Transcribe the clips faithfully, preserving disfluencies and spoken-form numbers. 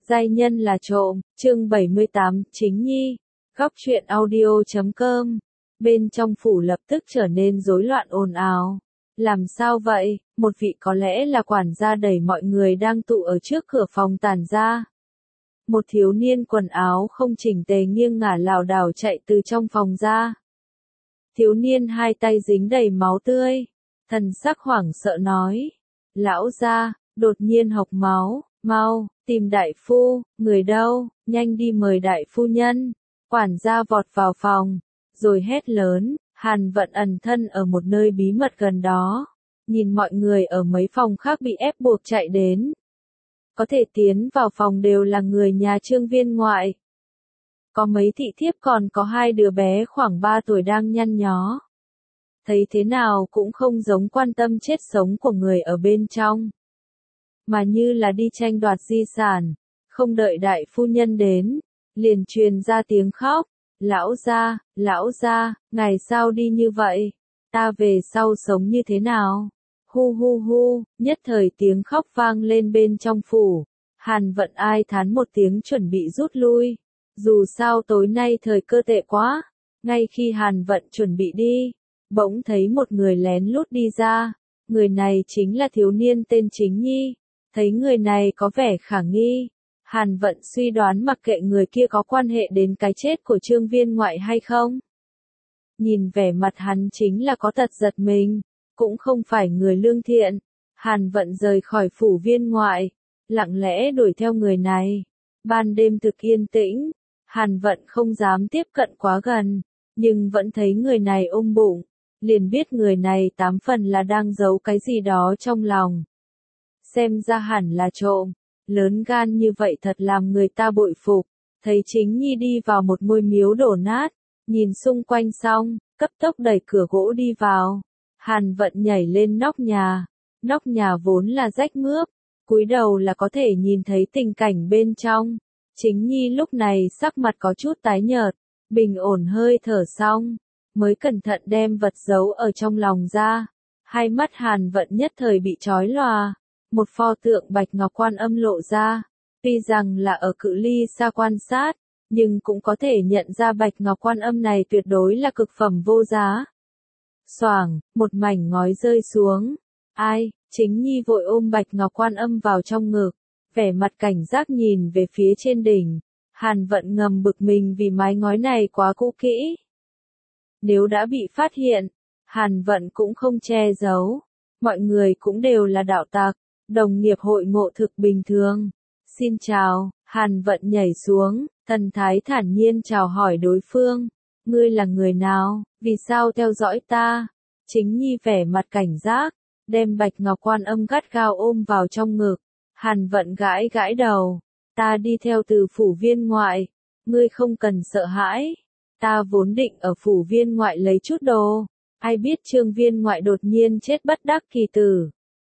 Giai nhân là trộm, chương bảy mươi tám, Chính Nhi, góc truyện audio chấm com. Bên trong phủ lập tức trở nên rối loạn ồn ào. Làm sao vậy? Một vị có lẽ là quản gia đẩy mọi người đang tụ ở trước cửa phòng tản ra. Một thiếu niên quần áo không chỉnh tề nghiêng ngả lảo đảo chạy từ trong phòng ra. Thiếu niên hai tay dính đầy máu tươi, thần sắc hoảng sợ nói: "Lão gia, đột nhiên hộc máu, mau, tìm đại phu, người đâu, nhanh đi mời đại phu nhân." Quản gia vọt vào phòng, rồi hét lớn. Hàn Vận ẩn thân ở một nơi bí mật gần đó, nhìn mọi người ở mấy phòng khác bị ép buộc chạy đến. Có thể tiến vào phòng đều là người nhà Trương Viên Ngoại. Có mấy thị thiếp còn có hai đứa bé khoảng ba tuổi đang nhăn nhó. Thấy thế nào cũng không giống quan tâm chết sống của người ở bên trong, mà như là đi tranh đoạt di sản. Không đợi đại phu nhân đến, liền truyền ra tiếng khóc: "Lão gia, lão gia, ngài sao đi như vậy? Ta về sau sống như thế nào?" Hu hu hu, nhất thời tiếng khóc vang lên bên trong phủ. Hàn Vận ai thán một tiếng chuẩn bị rút lui. Dù sao tối nay thời cơ tệ quá. Ngay khi Hàn Vận chuẩn bị đi, bỗng thấy một người lén lút đi ra. Người này chính là thiếu niên tên Chính Nhi. Thấy người này có vẻ khả nghi, Hàn Vận suy đoán mặc kệ người kia có quan hệ đến cái chết của Trương Viên Ngoại hay không. Nhìn vẻ mặt hắn chính là có tật giật mình, cũng không phải người lương thiện. Hàn Vận rời khỏi phủ Viên Ngoại, lặng lẽ đuổi theo người này. Ban đêm thực yên tĩnh, Hàn Vận không dám tiếp cận quá gần, nhưng vẫn thấy người này ôm bụng, liền biết người này tám phần là đang giấu cái gì đó trong lòng. Xem ra hẳn là trộm, lớn gan như vậy thật làm người ta bội phục. Thấy Chính Nhi đi vào một ngôi miếu đổ nát, nhìn xung quanh xong, cấp tốc đẩy cửa gỗ đi vào. Hàn Vận nhảy lên nóc nhà, nóc nhà vốn là rách mướp, cúi đầu là có thể nhìn thấy tình cảnh bên trong. Chính Nhi lúc này sắc mặt có chút tái nhợt, bình ổn hơi thở xong, mới cẩn thận đem vật giấu ở trong lòng ra. Hai mắt Hàn Vận nhất thời bị chói lòa. Một pho tượng Bạch Ngọc Quan Âm lộ ra, tuy rằng là ở cự ly xa quan sát, nhưng cũng có thể nhận ra Bạch Ngọc Quan Âm này tuyệt đối là cực phẩm vô giá. Xoảng, một mảnh ngói rơi xuống. Ai? Chính Nhi vội ôm Bạch Ngọc Quan Âm vào trong ngực, vẻ mặt cảnh giác nhìn về phía trên đỉnh. Hàn Vận ngầm bực mình vì mái ngói này quá cũ kỹ. Nếu đã bị phát hiện, Hàn Vận cũng không che giấu. Mọi người cũng đều là đạo tặc, đồng nghiệp hội ngộ thực bình thường. "Xin chào." Hàn Vận nhảy xuống, thần thái thản nhiên chào hỏi đối phương. "Ngươi là người nào, vì sao theo dõi ta?" Chính Nhi vẻ mặt cảnh giác, đem Bạch Ngọc Quan Âm gắt gao ôm vào trong ngực. Hàn Vận gãi gãi đầu. "Ta đi theo từ phủ Viên Ngoại, ngươi không cần sợ hãi. Ta vốn định ở phủ Viên Ngoại lấy chút đồ, ai biết Trương Viên Ngoại đột nhiên chết bất đắc kỳ tử,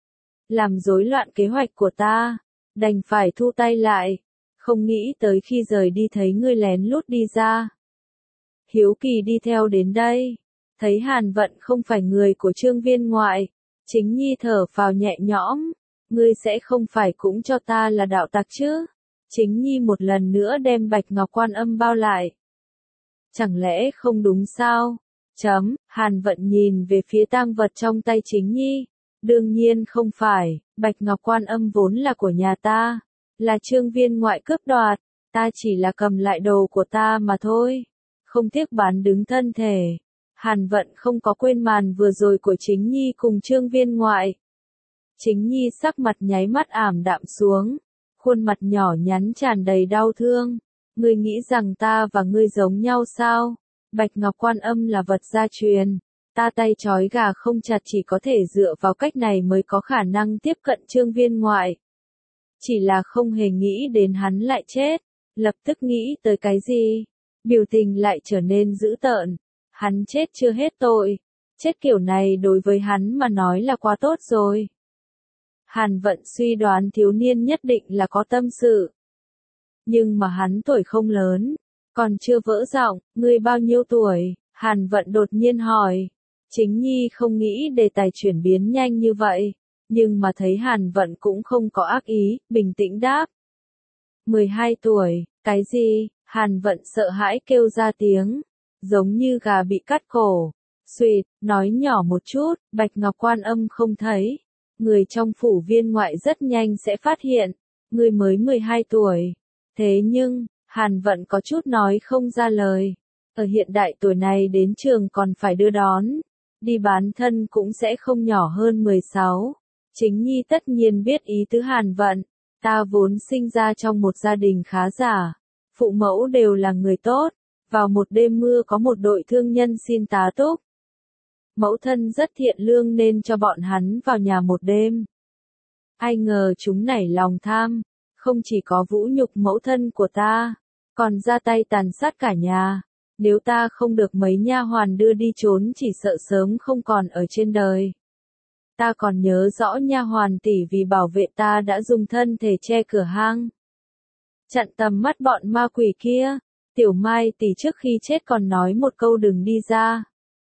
làm rối loạn kế hoạch của ta, đành phải thu tay lại. Không nghĩ tới khi rời đi thấy ngươi lén lút đi ra. Hiếu kỳ đi theo đến đây." Thấy Hàn Vận không phải người của Trương Viên Ngoại, Chính Nhi thở phào nhẹ nhõm. "Ngươi sẽ không phải cũng cho ta là đạo tặc chứ?" Chính Nhi một lần nữa đem Bạch Ngọc Quan Âm bao lại. "Chẳng lẽ không đúng sao?" Chấm, Hàn Vận nhìn về phía tang vật trong tay Chính Nhi. "Đương nhiên không phải, Bạch Ngọc Quan Âm vốn là của nhà ta, là Trương Viên Ngoại cướp đoạt, ta chỉ là cầm lại đồ của ta mà thôi, không tiếc bán đứng thân thể." Hàn Vận không có quên màn vừa rồi của Chính Nhi cùng Trương Viên Ngoại. Chính Nhi sắc mặt nháy mắt ảm đạm xuống, khuôn mặt nhỏ nhắn tràn đầy đau thương. "Ngươi nghĩ rằng ta và ngươi giống nhau sao? Bạch Ngọc Quan Âm là vật gia truyền. Ta tay trói gà không chặt, chỉ có thể dựa vào cách này mới có khả năng tiếp cận Trương Viên Ngoại. Chỉ là không hề nghĩ đến hắn lại chết." Lập tức nghĩ tới cái gì, biểu tình lại trở nên dữ tợn. Hắn chết chưa hết tội, chết kiểu này đối với hắn mà nói là quá tốt rồi. Hàn Vận suy đoán thiếu niên nhất định là có tâm sự. Nhưng mà hắn tuổi không lớn, còn chưa vỡ giọng. "Ngươi bao nhiêu tuổi?" Hàn Vận đột nhiên hỏi. Chính Nhi không nghĩ đề tài chuyển biến nhanh như vậy, nhưng mà thấy Hàn Vận cũng không có ác ý, bình tĩnh đáp: mười hai tuổi, cái gì? Hàn Vận sợ hãi kêu ra tiếng, giống như gà bị cắt cổ. Xuyệt, nói nhỏ một chút, Bạch Ngọc Quan Âm không thấy. Người trong phủ viên ngoại rất nhanh sẽ phát hiện, người mới mười hai tuổi. Thế nhưng, Hàn Vận có chút nói không ra lời. Ở hiện đại tuổi này đến trường còn phải đưa đón. Đi bán thân cũng sẽ không nhỏ hơn mười sáu. Chính Nhi tất nhiên biết ý tứ Hàn Vận. Ta vốn sinh ra trong một gia đình khá giả. Phụ mẫu đều là người tốt. Vào một đêm mưa có một đội thương nhân xin tá túc. Mẫu thân rất thiện lương nên cho bọn hắn vào nhà một đêm. Ai ngờ chúng nảy lòng tham. Không chỉ có vũ nhục mẫu thân của ta, còn ra tay tàn sát cả nhà. Nếu ta không được mấy nha hoàn đưa đi trốn chỉ sợ sớm không còn ở trên đời. Ta còn nhớ rõ nha hoàn tỷ vì bảo vệ ta đã dùng thân thể che cửa hang. Chặn tầm mắt bọn ma quỷ kia. Tiểu Mai tỷ trước khi chết còn nói một câu đừng đi ra.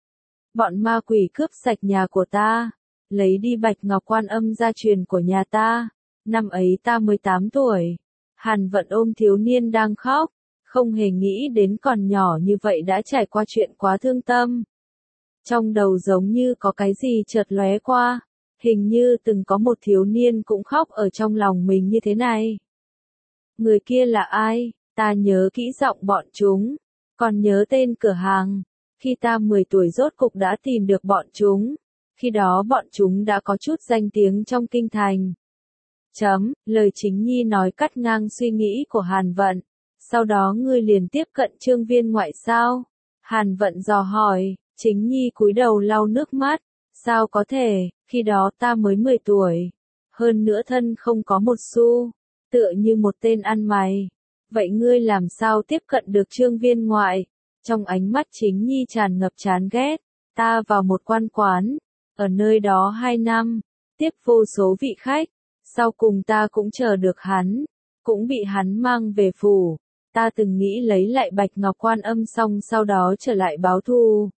Bọn ma quỷ cướp sạch nhà của ta, lấy đi Bạch Ngọc Quan Âm gia truyền của nhà ta. Năm ấy ta mười tám tuổi. Hàn Vận ôm thiếu niên đang khóc, không hề nghĩ đến còn nhỏ như vậy đã trải qua chuyện quá thương tâm. Trong đầu giống như có cái gì chợt lóe qua, hình như từng có một thiếu niên cũng khóc ở trong lòng mình như thế này. Người kia là ai? Ta nhớ kỹ giọng bọn chúng, còn nhớ tên cửa hàng. Khi ta mười tuổi rốt cục đã tìm được bọn chúng. Khi đó bọn chúng đã có chút danh tiếng trong kinh thành. Chấm, lời Chính Nhi nói cắt ngang suy nghĩ của Hàn Vận. Sau đó ngươi liền tiếp cận Trương Viên ngoại sao? Hàn Vận dò hỏi. Chính Nhi cúi đầu lau nước mắt. Sao có thể, khi đó ta mới mười tuổi. Hơn nữa thân không có một xu. Tựa như một tên ăn mày. Vậy ngươi làm sao tiếp cận được Trương Viên ngoại? Trong ánh mắt Chính Nhi tràn ngập chán ghét. Ta vào một quan quán. Ở nơi đó hai năm. Tiếp vô số vị khách. Sau cùng ta cũng chờ được hắn. Cũng bị hắn mang về phủ. Ta từng nghĩ lấy lại Bạch Ngọc Quan Âm xong sau đó trở lại báo thù.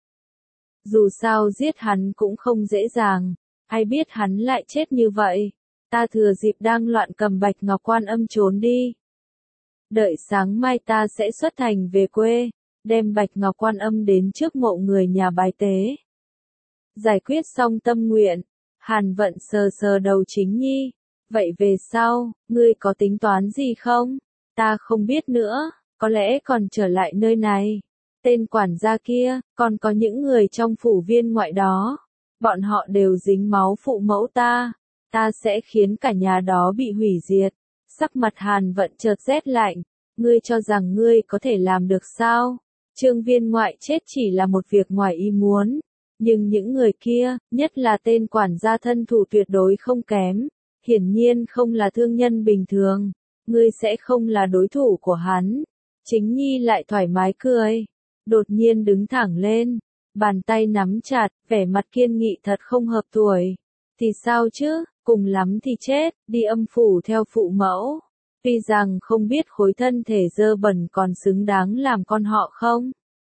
Dù sao giết hắn cũng không dễ dàng. Ai biết hắn lại chết như vậy. Ta thừa dịp đang loạn cầm Bạch Ngọc Quan Âm trốn đi. Đợi sáng mai ta sẽ xuất thành về quê. Đem Bạch Ngọc Quan Âm đến trước mộ người nhà bái tế. Giải quyết xong tâm nguyện. Hàn Vận sờ sờ đầu Chính Nhi. Vậy về sau, ngươi có tính toán gì không? Ta không biết nữa, có lẽ còn trở lại nơi này. Tên quản gia kia, còn có những người trong phủ viên ngoại đó. Bọn họ đều dính máu phụ mẫu ta. Ta sẽ khiến cả nhà đó bị hủy diệt. Sắc mặt Hàn Vận chợt rét lạnh. Ngươi cho rằng ngươi có thể làm được sao? Trương Viên ngoại chết chỉ là một việc ngoài ý muốn. Nhưng những người kia, nhất là tên quản gia thân thủ tuyệt đối không kém. Hiển nhiên không là thương nhân bình thường. Ngươi sẽ không là đối thủ của hắn. Chính Nhi lại thoải mái cười. Đột nhiên đứng thẳng lên. Bàn tay nắm chặt, vẻ mặt kiên nghị thật không hợp tuổi. Thì sao chứ, cùng lắm thì chết, đi âm phủ theo phụ mẫu. Tuy rằng không biết khối thân thể dơ bẩn còn xứng đáng làm con họ không.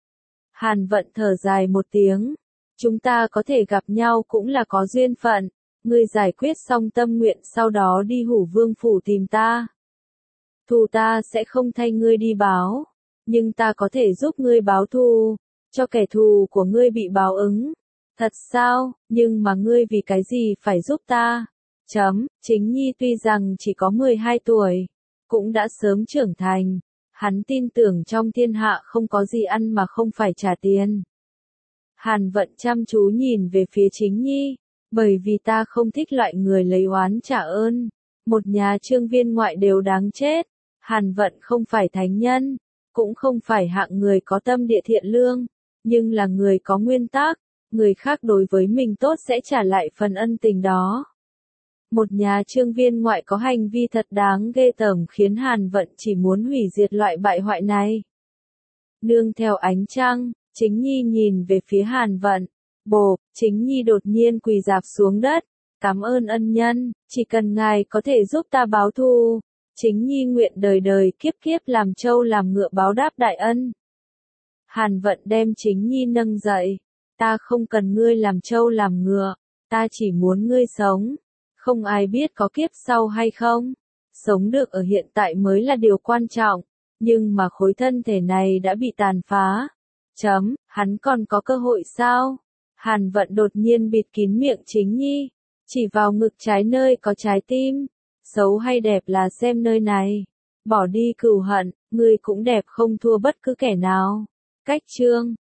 Hàn Vận thở dài một tiếng. Chúng ta có thể gặp nhau cũng là có duyên phận. Ngươi giải quyết xong tâm nguyện sau đó đi Hủ Vương phủ tìm ta. Thù ta sẽ không thay ngươi đi báo. Nhưng ta có thể giúp ngươi báo thù. Cho kẻ thù của ngươi bị báo ứng. Thật sao, nhưng mà ngươi vì cái gì phải giúp ta? Chấm, Chính Nhi tuy rằng chỉ có mười hai tuổi. Cũng đã sớm trưởng thành. Hắn tin tưởng trong thiên hạ không có gì ăn mà không phải trả tiền. Hàn Vận chăm chú nhìn về phía Chính Nhi. Bởi vì ta không thích loại người lấy oán trả ơn. Một nhà Trương Viên ngoại đều đáng chết. Hàn Vận không phải thánh nhân. Cũng không phải hạng người có tâm địa thiện lương. Nhưng là người có nguyên tắc. Người khác đối với mình tốt sẽ trả lại phần ân tình đó. Một nhà Trương Viên ngoại có hành vi thật đáng ghê tởm khiến Hàn Vận chỉ muốn hủy diệt loại bại hoại này. Nương theo ánh trăng, Chính Nhi nhìn về phía Hàn Vận. Bồ, Chính Nhi đột nhiên quỳ rạp xuống đất. Cảm ơn ân nhân, chỉ cần ngài có thể giúp ta báo thù. Chính Nhi nguyện đời đời kiếp kiếp làm trâu làm ngựa báo đáp đại ân. Hàn Vận đem Chính Nhi nâng dậy. Ta không cần ngươi làm trâu làm ngựa. Ta chỉ muốn ngươi sống. Không ai biết có kiếp sau hay không. Sống được ở hiện tại mới là điều quan trọng, nhưng mà khối thân thể này đã bị tàn phá. Chấm, hắn còn có cơ hội sao? Hàn Vận đột nhiên bịt kín miệng Chính Nhi, chỉ vào ngực trái nơi có trái tim. Xấu hay đẹp là xem nơi này. Bỏ đi cừu hận, ngươi cũng đẹp không thua bất cứ kẻ nào. Cách chương